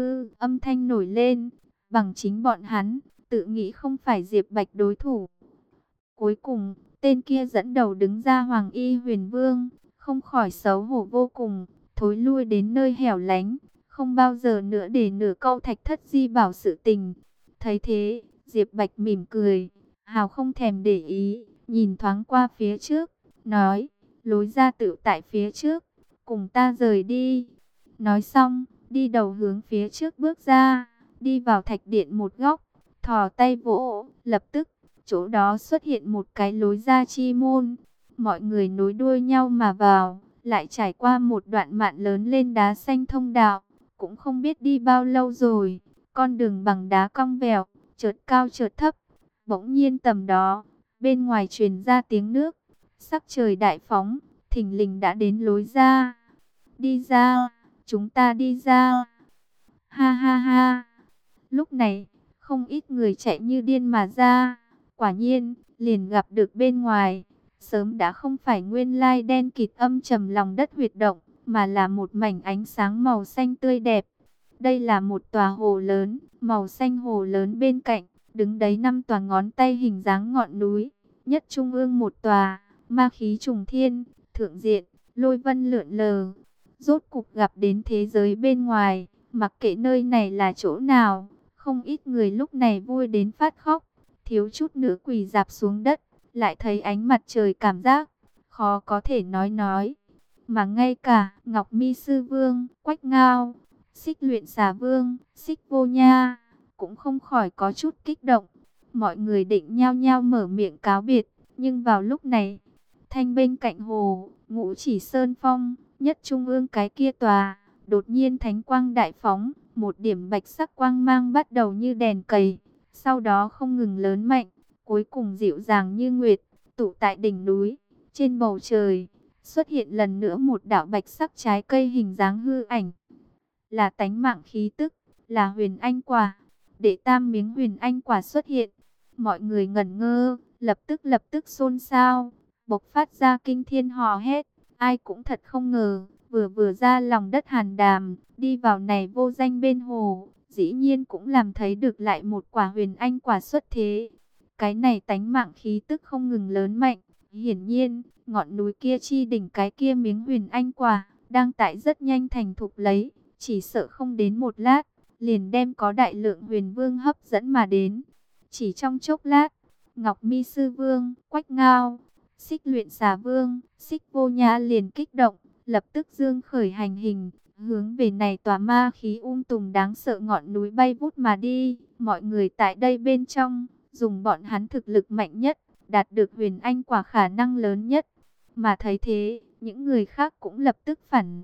âm thanh nổi lên, bằng chính bọn hắn, tự nghĩ không phải Diệp Bạch đối thủ. Cuối cùng, tên kia dẫn đầu đứng ra Hoàng Y Huyền Vương, không khỏi xấu hổ vô cùng, thối lui đến nơi hẻo lánh, không bao giờ nữa để nửa câu Thạch Thất Di bảo sự tình. Thấy thế, Diệp Bạch mỉm cười, hào không thèm để ý, nhìn thoáng qua phía trước, nói, lối ra tự tại phía trước, cùng ta rời đi. Nói xong, đi đầu hướng phía trước bước ra, đi vào thạch điện một góc, thò tay vỗ, lập tức, chỗ đó xuất hiện một cái lối ra chi môn. Mọi người nối đuôi nhau mà vào, lại trải qua một đoạn mạn lớn lên đá xanh thông đạo. Cũng không biết đi bao lâu rồi, con đường bằng đá cong vẹo, chợt cao chợt thấp. Bỗng nhiên tầm đó, bên ngoài truyền ra tiếng nước, sắc trời đại phóng, thình lình đã đến lối ra. Đi ra, chúng ta đi ra. Ha ha ha. Lúc này, không ít người chạy như điên mà ra. Quả nhiên, liền gặp được bên ngoài. Sớm đã không phải nguyên lai đen kịt âm trầm lòng đất huyệt động, mà là một mảnh ánh sáng màu xanh tươi đẹp. Đây là một tòa hồ lớn, màu xanh hồ lớn bên cạnh, đứng đấy 5 tòa ngón tay hình dáng ngọn núi. Nhất trung ương một tòa, ma khí trùng thiên, thượng diện, lôi vân lượn lờ. Rốt cục gặp đến thế giới bên ngoài, mặc kệ nơi này là chỗ nào, không ít người lúc này vui đến phát khóc, thiếu chút nữa quỳ rạp xuống đất, lại thấy ánh mặt trời cảm giác, khó có thể nói. Mà ngay cả Ngọc Mi Sư Vương, Quách Ngao, Xích Luyện Xà Vương, Xích Vô Nha, cũng không khỏi có chút kích động. Mọi người định nhao nhao mở miệng cáo biệt, nhưng vào lúc này, thanh bên cạnh hồ, Ngũ Chỉ Sơn Phong, nhất trung ương cái kia tòa, đột nhiên thánh quang đại phóng, một điểm bạch sắc quang mang bắt đầu như đèn cầy, sau đó không ngừng lớn mạnh, cuối cùng dịu dàng như nguyệt, tụ tại đỉnh núi, trên bầu trời, xuất hiện lần nữa một đạo bạch sắc trái cây hình dáng hư ảnh, là tánh mạng khí tức, là huyền anh quả. Đệ tam miếng huyền anh quả xuất hiện, mọi người ngẩn ngơ, lập tức xôn xao, bộc phát ra kinh thiên hò hét. Ai cũng thật không ngờ, vừa ra lòng đất Hàn Đàm, đi vào này vô danh bên hồ, dĩ nhiên cũng làm thấy được lại một quả huyền anh quả xuất thế. Cái này tánh mạng khí tức không ngừng lớn mạnh, hiển nhiên, ngọn núi kia chi đỉnh cái kia miếng huyền anh quả, đang tại rất nhanh thành thục lấy, chỉ sợ không đến một lát, liền đem có đại lượng huyền vương hấp dẫn mà đến. Chỉ trong chốc lát, Ngọc Mi Sư Vương, Quách Ngao, Xích Luyện Xà Vương, Xích Vô Nhã liền kích động, lập tức dương khởi hành hình, hướng về này tòa ma khí tùng đáng sợ ngọn núi bay vút mà đi. Mọi người tại đây bên trong, dùng bọn hắn thực lực mạnh nhất, đạt được huyền anh quả khả năng lớn nhất. Mà thấy thế, những người khác cũng lập tức phản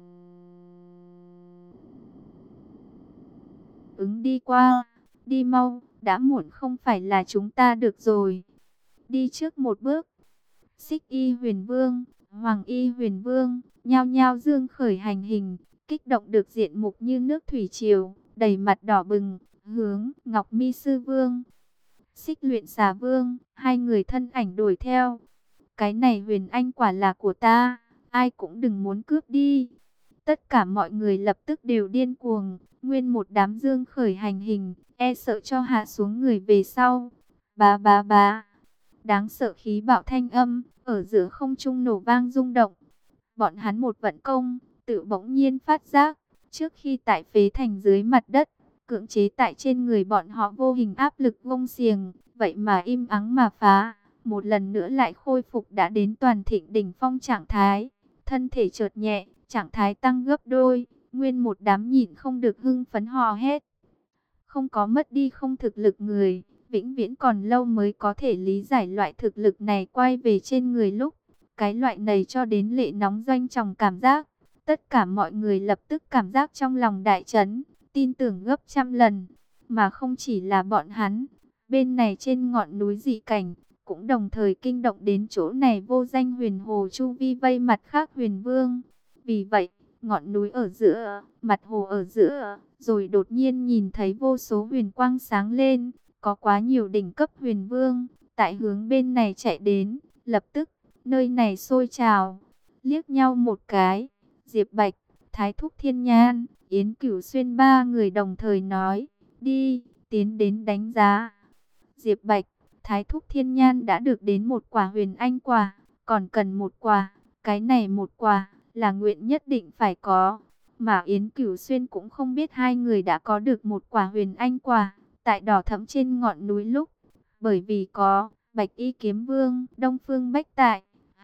ứng đi qua. Đi mau, đã muộn không phải là chúng ta được rồi. Đi trước một bước. Xích Y Huyền Vương, Hoàng Y Huyền Vương, nhao nhao dương khởi hành hình, kích động được diện mục như nước thủy triều, đầy mặt đỏ bừng, hướng Ngọc Mi Sư Vương, Xích Luyện Xà Vương, hai người thân ảnh đuổi theo. Cái này huyền anh quả là của ta, ai cũng đừng muốn cướp đi. Tất cả mọi người lập tức đều điên cuồng, nguyên một đám dương khởi hành hình, e sợ cho hạ xuống người về sau. Bá bá bá. Đáng sợ khí bạo thanh âm, ở giữa không trung nổ vang rung động. Bọn hắn một vận công, tự bỗng nhiên phát giác, trước khi tại phế thành dưới mặt đất, cưỡng chế tại trên người bọn họ vô hình áp lực vông xiềng, vậy mà im ắng mà phá, một lần nữa lại khôi phục đã đến toàn thịnh đỉnh phong trạng thái, thân thể chợt nhẹ, trạng thái tăng gấp đôi, nguyên một đám nhịn không được hưng phấn hò hét. Không có mất đi không thực lực người, vĩnh viễn còn lâu mới có thể lý giải loại thực lực này quay về trên người lúc. Cái loại này cho đến lệ nóng doanh tròng cảm giác. Tất cả mọi người lập tức cảm giác trong lòng đại chấn, tin tưởng gấp trăm lần. Mà không chỉ là bọn hắn, bên này trên ngọn núi dị cảnh, cũng đồng thời kinh động đến chỗ này vô danh huyền hồ chu vi vây mặt khác huyền vương. Vì vậy, ngọn núi ở giữa, mặt hồ ở giữa, rồi đột nhiên nhìn thấy vô số huyền quang sáng lên, có quá nhiều đỉnh cấp huyền vương, tại hướng bên này chạy đến, lập tức, nơi này sôi trào, liếc nhau một cái, Diệp Bạch, Thái Thúc Thiên Nhan, Yến Cửu Xuyên ba người đồng thời nói, đi, tiến đến đánh giá. Diệp Bạch, Thái Thúc Thiên Nhan đã được đến một quả huyền anh quả, còn cần một quả, cái này một quả, là nguyện nhất định phải có. Mà Yến Cửu Xuyên cũng không biết hai người đã có được một quả huyền anh quả, tại đỏ thẫm trên ngọn núi lúc, bởi vì có Bạch Y Kiếm Vương, Đông Phương Bách tại,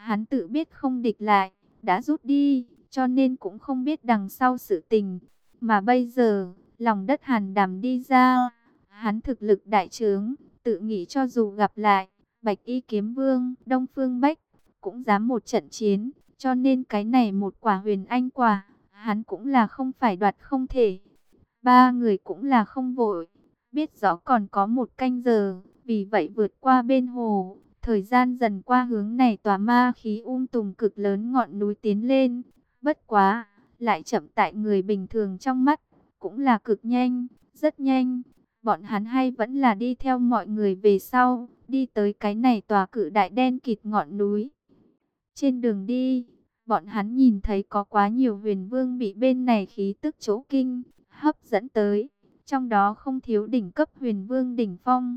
Hắn tự biết không địch lại, đã rút đi, cho nên cũng không biết đằng sau sự tình. Mà bây giờ, lòng đất Hàn Đàm đi ra, hắn thực lực đại trướng, tự nghĩ cho dù gặp lại Bạch Y Kiếm Vương, Đông Phương Bách, cũng dám một trận chiến, cho nên cái này một quả huyền anh quả, hắn cũng là không phải đoạt không thể. Ba người cũng là không vội, biết rõ còn có một canh giờ, vì vậy vượt qua bên hồ, thời gian dần qua hướng này tòa ma khí tùng cực lớn ngọn núi tiến lên. Bất quá, lại chậm tại người bình thường trong mắt, cũng là cực nhanh, rất nhanh. Bọn hắn hay vẫn là đi theo mọi người về sau, đi tới cái này tòa cự đại đen kịt ngọn núi. Trên đường đi, bọn hắn nhìn thấy có quá nhiều huyền vương bị bên này khí tức chỗ kinh hấp dẫn tới. Trong đó không thiếu đỉnh cấp huyền vương đỉnh phong,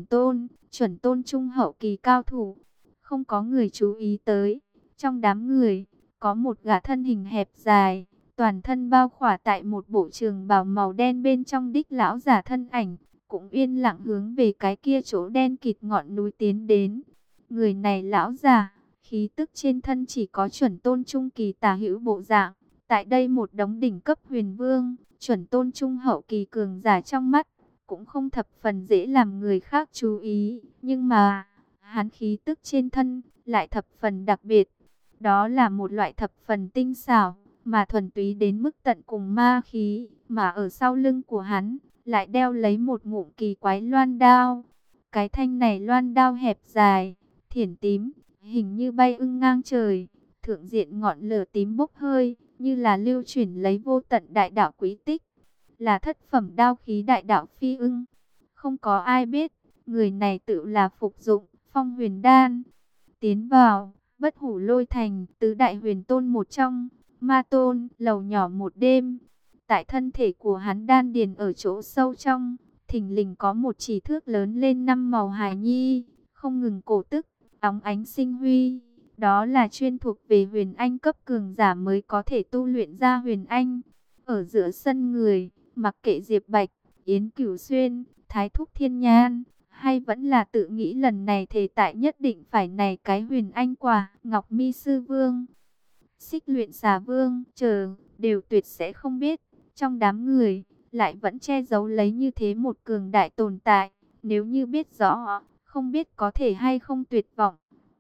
chuẩn tôn trung hậu kỳ cao thủ. Không có người chú ý tới. Trong đám người, có một gã thân hình hẹp dài, toàn thân bao khỏa tại một bộ trường bào màu đen bên trong đích lão giả thân ảnh, cũng yên lặng hướng về cái kia chỗ đen kịt ngọn núi tiến đến. Người này lão giả, khí tức trên thân chỉ có chuẩn tôn trung kỳ tả hữu bộ dạng. Tại đây một đống đỉnh cấp huyền vương, chuẩn tôn trung hậu kỳ cường giả trong mắt, cũng không thập phần dễ làm người khác chú ý. Nhưng mà, hắn khí tức trên thân, lại thập phần đặc biệt. Đó là một loại thập phần tinh xảo, mà thuần túy đến mức tận cùng ma khí, mà ở sau lưng của hắn, lại đeo lấy một ngụm kỳ quái loan đao. Cái thanh này loan đao hẹp dài, thiển tím, hình như bay ưng ngang trời, thượng diện ngọn lửa tím bốc hơi, như là lưu chuyển lấy vô tận đại đạo quý tích, là thất phẩm đao khí đại đạo phi ưng. Không có ai biết, người này tự là phục dụng Phong Huyền Đan. Tiến vào Bất Hủ Lôi Thành, tứ đại huyền tôn một trong, Ma Tôn, lầu nhỏ một đêm. Tại thân thể của hắn đan điền ở chỗ sâu trong, thình lình có một chỉ thước lớn lên 5 màu hài nhi, không ngừng cổ tức, óng ánh sinh huy. Đó là chuyên thuộc về huyền anh cấp cường giả mới có thể tu luyện ra huyền anh. Ở giữa sân người, mặc kệ Diệp Bạch, Yến Cửu Xuyên, Thái Thúc Thiên Nhan, hay vẫn là tự nghĩ lần này thề tại nhất định phải này cái huyền anh quả, Ngọc Mi Sư Vương, Xích Luyện Xà Vương, chờ, đều tuyệt sẽ không biết. Trong đám người, lại vẫn che giấu lấy như thế một cường đại tồn tại. Nếu như biết rõ, không biết có thể hay không tuyệt vọng.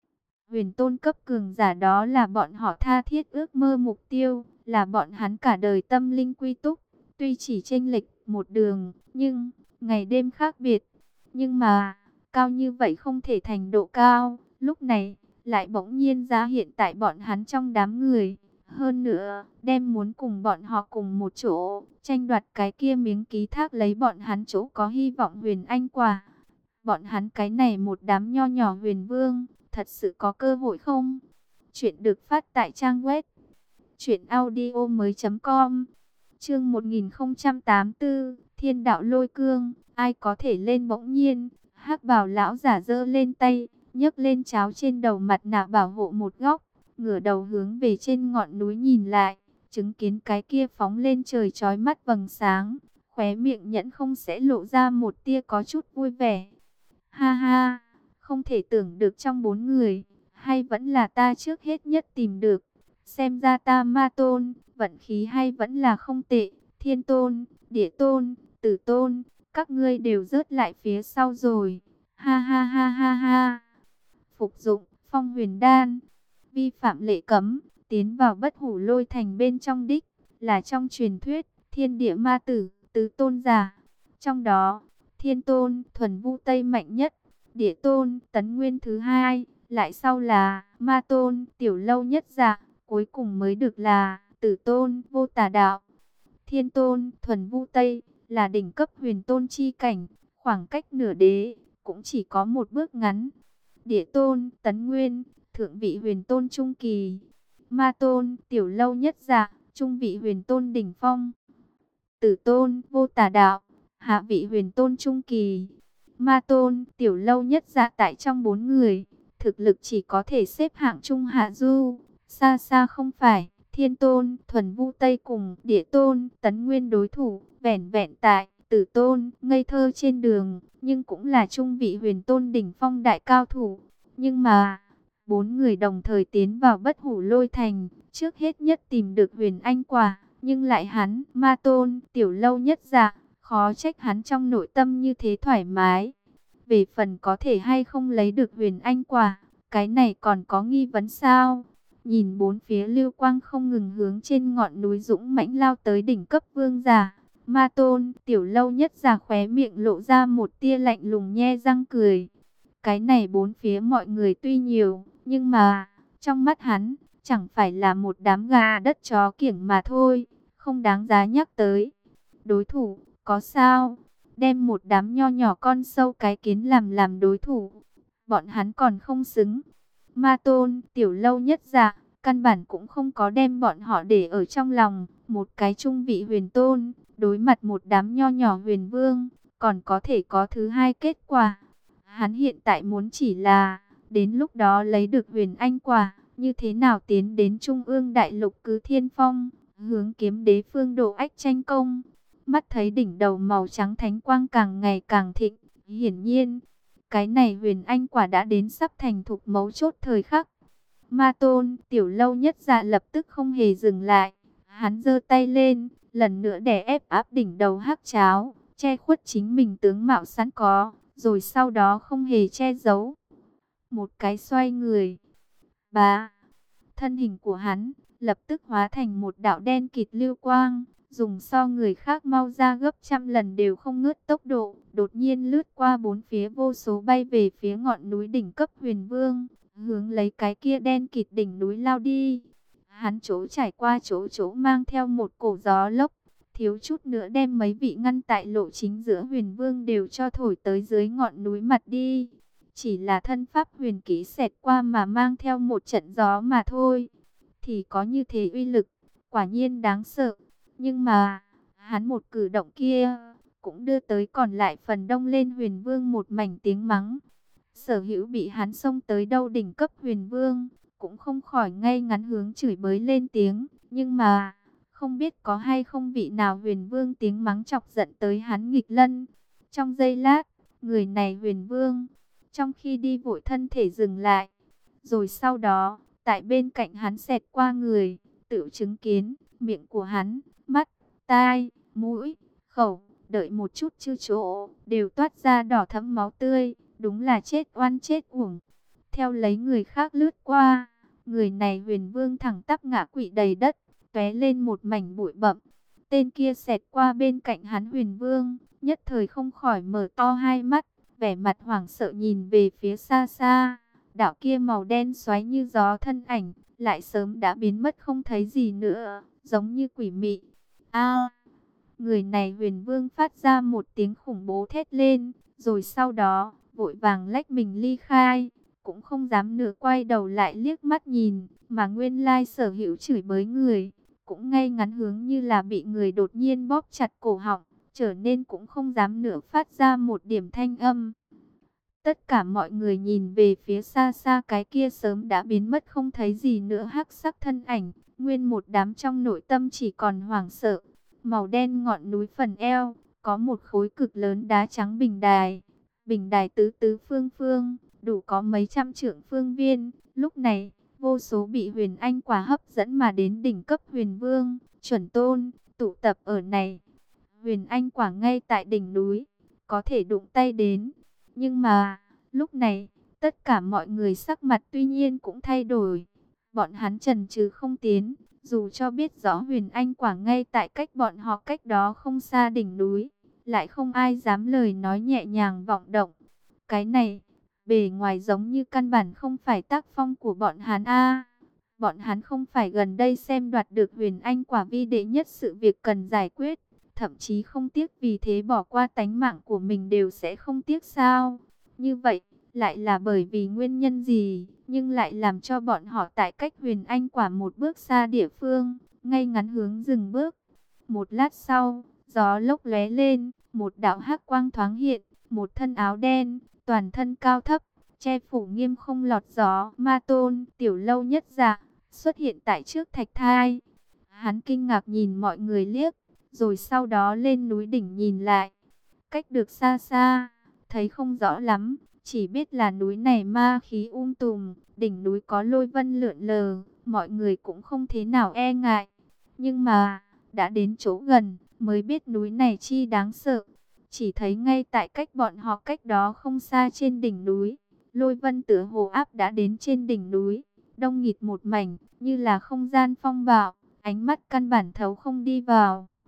Huyền tôn cấp cường giả đó là bọn họ tha thiết ước mơ mục tiêu, là bọn hắn cả đời tâm linh quy túc. Tuy chỉ chênh lệch một đường, nhưng ngày đêm khác biệt. Nhưng mà, cao như vậy không thể thành độ cao. Lúc này, lại bỗng nhiên ra hiện tại bọn hắn trong đám người. Hơn nữa, đem muốn cùng bọn họ cùng một chỗ, tranh đoạt cái kia miếng ký thác lấy bọn hắn chỗ có hy vọng huyền anh quả. Bọn hắn cái này một đám nho nhỏ huyền vương, thật sự có cơ hội không? Chuyện được phát tại trang web truyệnaudiomoi.com. Chương 1084, Thiên Đạo Lôi Cương, ai có thể lên? Bỗng nhiên, Hắc Bào lão giả giơ lên tay, nhấc lên cháo trên đầu mặt nạ bảo hộ một góc, ngửa đầu hướng về trên ngọn núi nhìn lại, chứng kiến cái kia phóng lên trời chói mắt vầng sáng, khóe miệng nhẫn không sẽ lộ ra một tia có chút vui vẻ. Ha ha, không thể tưởng được trong 4 người, hay vẫn là ta trước hết nhất tìm được. Xem ra ta Ma Tôn, vận khí hay vẫn là không tệ. Thiên Tôn, Địa Tôn, Tử Tôn, các ngươi đều rớt lại phía sau rồi. Ha ha ha ha ha. Phục dụng Phong Huyền Đan, vi phạm lệ cấm, tiến vào Bất Hủ Lôi Thành bên trong đích, là trong truyền thuyết Thiên Địa Ma Tử, tứ tôn giả. Trong đó, Thiên Tôn, thuần vu tây mạnh nhất, Địa Tôn, tấn nguyên thứ hai, lại sau là Ma Tôn, tiểu lâu nhất giả, cuối cùng mới được là Tử Tôn, vô tà đạo. Thiên Tôn, thuần vu tây, là đỉnh cấp huyền tôn chi cảnh, khoảng cách nửa đế, cũng chỉ có một bước ngắn. Địa Tôn, tấn nguyên, thượng vị huyền tôn trung kỳ. Ma Tôn, tiểu lâu nhất giả, trung vị huyền tôn đỉnh phong. Tử Tôn, vô tà đạo, hạ vị huyền tôn trung kỳ. Ma Tôn, tiểu lâu nhất giả tại trong 4 người, thực lực chỉ có thể xếp hạng trung hạ du, xa xa không phải Thiên Tôn, thuần vu tây cùng Địa Tôn, tấn nguyên đối thủ, vẻn vẹn tại Tử Tôn, ngây thơ trên đường, nhưng cũng là trung vị huyền tôn đỉnh phong đại cao thủ. Nhưng mà, 4 người đồng thời tiến vào Bất Hủ Lôi Thành, trước hết nhất tìm được Huyền Anh Quả, nhưng lại hắn, Ma Tôn, Tiểu Lâu Nhất Dạ, khó trách hắn trong nội tâm như thế thoải mái. Về phần có thể hay không lấy được Huyền Anh Quả, cái này còn có nghi vấn sao? Nhìn bốn phía lưu quang không ngừng hướng trên ngọn núi dũng mãnh lao tới đỉnh cấp vương giả, Ma Tôn, Tiểu Lâu Nhất Dạ khóe miệng lộ ra một tia lạnh lùng nhe răng cười. Cái này bốn phía mọi người tuy nhiều, nhưng mà trong mắt hắn chẳng phải là một đám gà đất chó kiểng mà thôi, không đáng giá nhắc tới. Đối thủ, có sao? Đem một đám nho nhỏ con sâu cái kiến làm đối thủ, bọn hắn còn không xứng. Ma Tôn, Tiểu Lâu Nhất Dạ, căn bản cũng không có đem bọn họ để ở trong lòng. Một cái trung vị huyền tôn, đối mặt một đám nho nhỏ huyền vương, còn có thể có thứ hai kết quả. Hắn hiện tại muốn chỉ là, đến lúc đó lấy được Huyền Anh Quả, như thế nào tiến đến Trung ương Đại Lục Cứ Thiên Phong, hướng Kiếm Đế phương độ ách tranh công. Mắt thấy đỉnh đầu màu trắng thánh quang càng ngày càng thịnh, hiển nhiên, cái này Huyền Anh Quả đã đến sắp thành thục mấu chốt thời khắc. Ma Tôn, Tiểu Lâu Nhất Dạ lập tức không hề dừng lại, hắn giơ tay lên, lần nữa đè ép áp đỉnh đầu hắc cháo, che khuất chính mình tướng mạo sẵn có, rồi sau đó không hề che giấu. Một cái xoay người, thân hình của hắn lập tức hóa thành một đạo đen kịt lưu quang, dùng so người khác mau ra gấp trăm lần đều không ngớt tốc độ, đột nhiên lướt qua bốn phía vô số bay về phía ngọn núi đỉnh cấp huyền vương, hướng lấy cái kia đen kịt đỉnh núi lao đi. Hắn chỗ trải qua chỗ mang theo một cổ gió lốc, thiếu chút nữa đem mấy vị ngăn tại lộ chính giữa huyền vương đều cho thổi tới dưới ngọn núi mặt đi. Chỉ là thân pháp huyền kỹ xẹt qua mà mang theo một trận gió mà thôi, thì có như thế uy lực, quả nhiên đáng sợ. Nhưng mà, hắn một cử động kia, cũng đưa tới còn lại phần đông lên huyền vương một mảnh tiếng mắng. Sở hữu bị hắn xông tới đâu đỉnh cấp huyền vương, cũng không khỏi ngay ngắn hướng chửi bới lên tiếng. Nhưng mà, không biết có hay không vị nào huyền vương tiếng mắng chọc giận tới hắn nghịch lân. Trong giây lát, người này huyền vương, trong khi đi vội thân thể dừng lại. Rồi sau đó, tại bên cạnh hắn xẹt qua người, tự chứng kiến, miệng của hắn, mắt, tai, mũi, khẩu, đợi một chút chư chỗ, đều toát ra đỏ thẫm máu tươi, đúng là chết oan chết uổng. Theo lấy người khác lướt qua, người này huyền vương thẳng tắp ngã quỵ đầy đất, tóe lên một mảnh bụi bặm. Tên kia xẹt qua bên cạnh hắn huyền vương, nhất thời không khỏi mở to hai mắt, vẻ mặt hoảng sợ nhìn về phía xa xa. Đạo kia màu đen xoáy như gió thân ảnh, lại sớm đã biến mất không thấy gì nữa, giống như quỷ mị. A! Người này huyền vương phát ra một tiếng khủng bố thét lên, rồi sau đó, vội vàng lách mình ly khai, cũng không dám nửa quay đầu lại liếc mắt nhìn, mà nguyên lai sở hữu chửi bới người, cũng ngay ngắn hướng như là bị người đột nhiên bóp chặt cổ họng, trở nên cũng không dám nửa phát ra một điểm thanh âm. Tất cả mọi người nhìn về phía xa xa cái kia sớm đã biến mất không thấy gì nữa hắc sắc thân ảnh, nguyên một đám trong nội tâm chỉ còn hoảng sợ. Màu đen ngọn núi phần eo, có một khối cực lớn đá trắng bình đài tứ tứ phương phương, đủ có mấy trăm trượng phương viên. Lúc này, vô số bị huyền anh quả hấp dẫn mà đến đỉnh cấp huyền vương, chuẩn tôn, tụ tập ở này. Huyền anh quả ngay tại đỉnh núi, có thể đụng tay đến. Nhưng mà, lúc này, tất cả mọi người sắc mặt tuy nhiên cũng thay đổi. Bọn hắn chần chừ không tiến, dù cho biết rõ huyền anh quả ngay tại cách bọn họ cách đó không xa đỉnh núi, lại không ai dám lời nói nhẹ nhàng vọng động. Cái này, bề ngoài giống như căn bản không phải tác phong của bọn hắn a. Bọn hắn không phải gần đây xem đoạt được huyền anh quả vi đệ nhất sự việc cần giải quyết, thậm chí không tiếc vì thế bỏ qua tánh mạng của mình đều sẽ không tiếc sao? Như vậy, lại là bởi vì nguyên nhân gì, nhưng lại làm cho bọn họ tại cách huyền anh quả một bước xa địa phương, ngay ngắn hướng dừng bước. Một lát sau, gió lốc lóe lên, một đạo hắc quang thoáng hiện, một thân áo đen, toàn thân cao thấp, che phủ nghiêm không lọt gió, Ma Tôn, Tiểu Lâu Nhất Dạ, xuất hiện tại trước thạch thai. Hắn kinh ngạc nhìn mọi người liếc, rồi sau đó lên núi đỉnh nhìn lại. Cách được xa xa, thấy không rõ lắm, Chỉ biết là núi này ma khí tùm, đỉnh núi có lôi vân lượn lờ, mọi người cũng không thế nào e ngại. Nhưng mà, đã đến chỗ gần, mới biết núi này chi đáng sợ. Chỉ thấy ngay tại cách bọn họ cách đó không xa trên đỉnh núi, lôi vân tựa hồ áp đã đến trên đỉnh núi, đông nghịt một mảnh, như là không gian phong bạo, ánh mắt căn bản thấu không đi vào.